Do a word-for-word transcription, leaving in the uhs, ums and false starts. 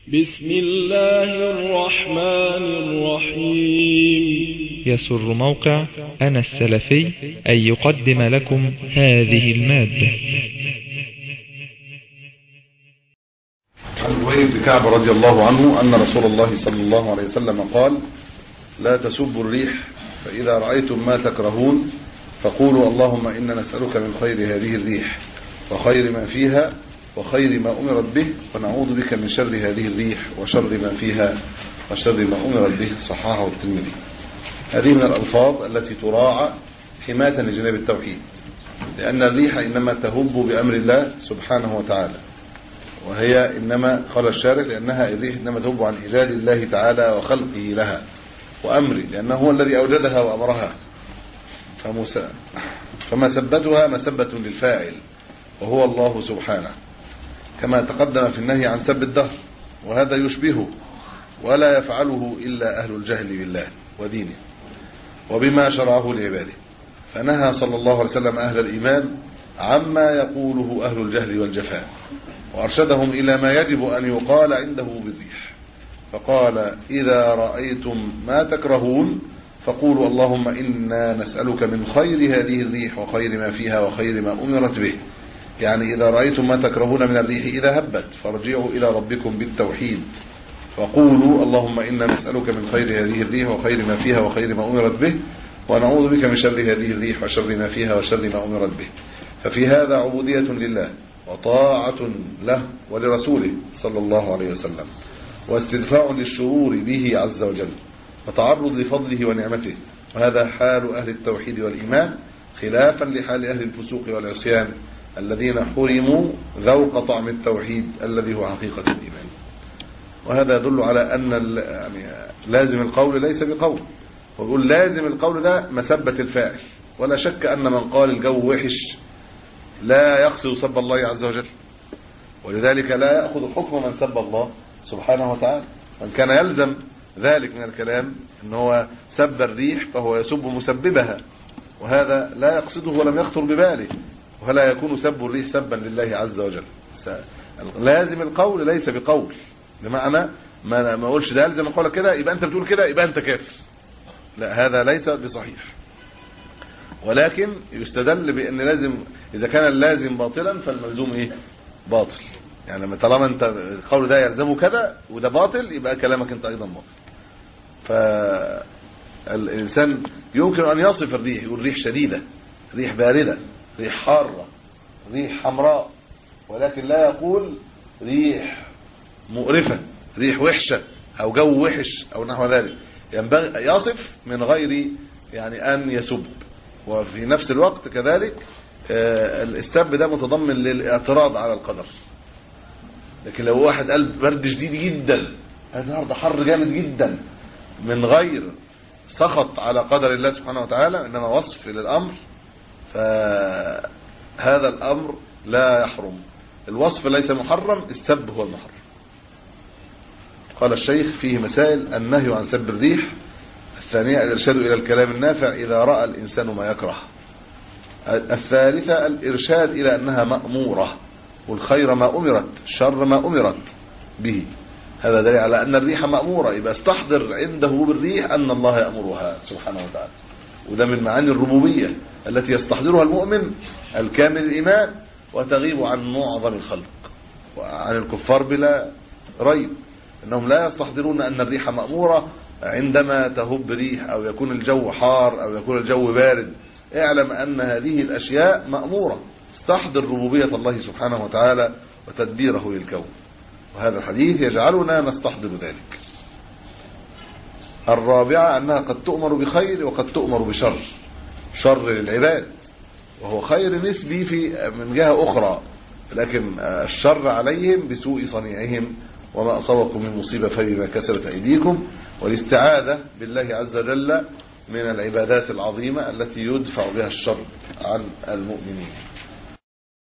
بسم الله الرحمن الرحيم. يسر موقع أنا السلفي أن يقدم لكم هذه المادة. عن أبي بن كعب رضي الله عنه أن رسول الله صلى الله عليه وسلم قال: لا تسبوا الريح، فإذا رأيتم ما تكرهون فقولوا اللهم إنا نسألك من خير هذه الريح وخير ما فيها وخير ما أمرت به، ونعوذ بك من شر هذه الريح وشر ما فيها وشر ما أمرت به. صححه الترمذي. هذه من الألفاظ التي تراعى حماية لجناب التوحيد، لأن الريح إنما تهب بأمر الله سبحانه وتعالى، وهي إنما قال الشارع لأنها الريح إنما تهب عن إيجاد الله تعالى وخلقه لها وأمره، لأنه هو الذي أوجدها وأمرها، فمسبتها مسبة للفاعل وهو الله سبحانه، كما تقدم في النهي عن سب الدهر، وهذا يشبهه ولا يفعله إلا أهل الجهل بالله ودينه وبما شرعه لعباده، فنهى صلى الله عليه وسلم أهل الإيمان عما يقوله أهل الجهل والجفاء، وأرشدهم إلى ما يجب أن يقال عنده بالريح، فقال: إذا رأيتم ما تكرهون فقولوا اللهم إنا نسألك من خير هذه الريح وخير ما فيها وخير ما أمرت به. يعني إذا رأيتم ما تكرهون من الريح إذا هبت فارجعوا إلى ربكم بالتوحيد، فقولوا اللهم إنا نسألك من خير هذه الريح وخير ما فيها وخير ما أمرت به، ونعوذ بك من شر هذه الريح وشر ما فيها وشر ما أمرت به. ففي هذا عبودية لله وطاعة له ولرسوله صلى الله عليه وسلم، واستدفاع للشرور به عز وجل، وتعرض لفضله ونعمته، وهذا حال أهل التوحيد والإيمان، خلافا لحال أهل الفسوق والعصيان الذين حرموا ذوق طعم التوحيد الذي هو حقيقة الإيمان. وهذا يدل على أن يعني لازم القول ليس بقول، ويقول لازم القول ده مسبة الفاعل، ولا شك أن من قال الجو وحش لا يقصد سب الله عز وجل، ولذلك لا يأخذ حكم من سب الله سبحانه وتعالى. من كان يلزم ذلك من الكلام ان هو سب الريح فهو يسب مسببها، وهذا لا يقصده ولم يخطر بباله، ولا يكون سب الريح سبا لله عز وجل. لازم القول ليس بقول، بمعنى ما ما اقولش ده لازم اقول كده يبقى انت بتقول كده يبقى انت كافر، لا، هذا ليس بصحيح. ولكن يستدل بان لازم اذا كان اللازم باطلا فالملزوم ايه؟ باطل. يعني طالما انت القول ده يلزمه كذا وده باطل يبقى كلامك انت ايضا باطل. فالانسان يمكن ان يصف الريح، يقول ريح شديده، ريح بارده، ريح حاره، ريح حمراء، ولكن لا يقول ريح مقرفه، ريح وحشه، او جو وحش او نحو ذلك. ينبغي يصف من غير يعني ان يسب. وفي نفس الوقت كذلك السب ده متضمن للاعتراض على القدر. لكن لو واحد قال برد شديد جدا، النهارده حر جامد جدا، من غير سخط على قدر الله سبحانه وتعالى، انما وصف للامر، فهذا الامر لا يحرم. الوصف ليس محرم، السب هو المحرم. قال الشيخ: فيه مسائل: النهي عن سب الريح، الثانية الإرشاد إلى الكلام النافع إذا رأى الإنسان ما يكره، الثالثة الإرشاد إلى أنها مأمورة، والخير ما أمرت، الشر ما أمرت به. هذا دليل على أن الريح مأمورة، يبقى استحضر عنده بالريح أن الله يأمرها سبحانه وتعالى، وده من معاني الربوبية التي يستحضرها المؤمن الكامل الإيمان، وتغيب عن معظم الخلق وعن الكفار بلا ريب، أنهم لا يستحضرون أن الريح مأمورة عندما تهب ريح أو يكون الجو حار أو يكون الجو بارد. اعلم أن هذه الأشياء مأمورة، استحضر ربوبية الله سبحانه وتعالى وتدبيره للكون، وهذا الحديث يجعلنا نستحضر ذلك. الرابعة أنها قد تؤمر بخير وقد تؤمر بشر، شر للعباد وهو خير نسبي في من جهة أخرى، لكن الشر عليهم بسوء صنيعهم، وما أصابكم من مصيبة فبما كسبت أيديكم، والاستعاذة بالله عز وجل من العبادات العظيمة التي يدفع بها الشر عن المؤمنين.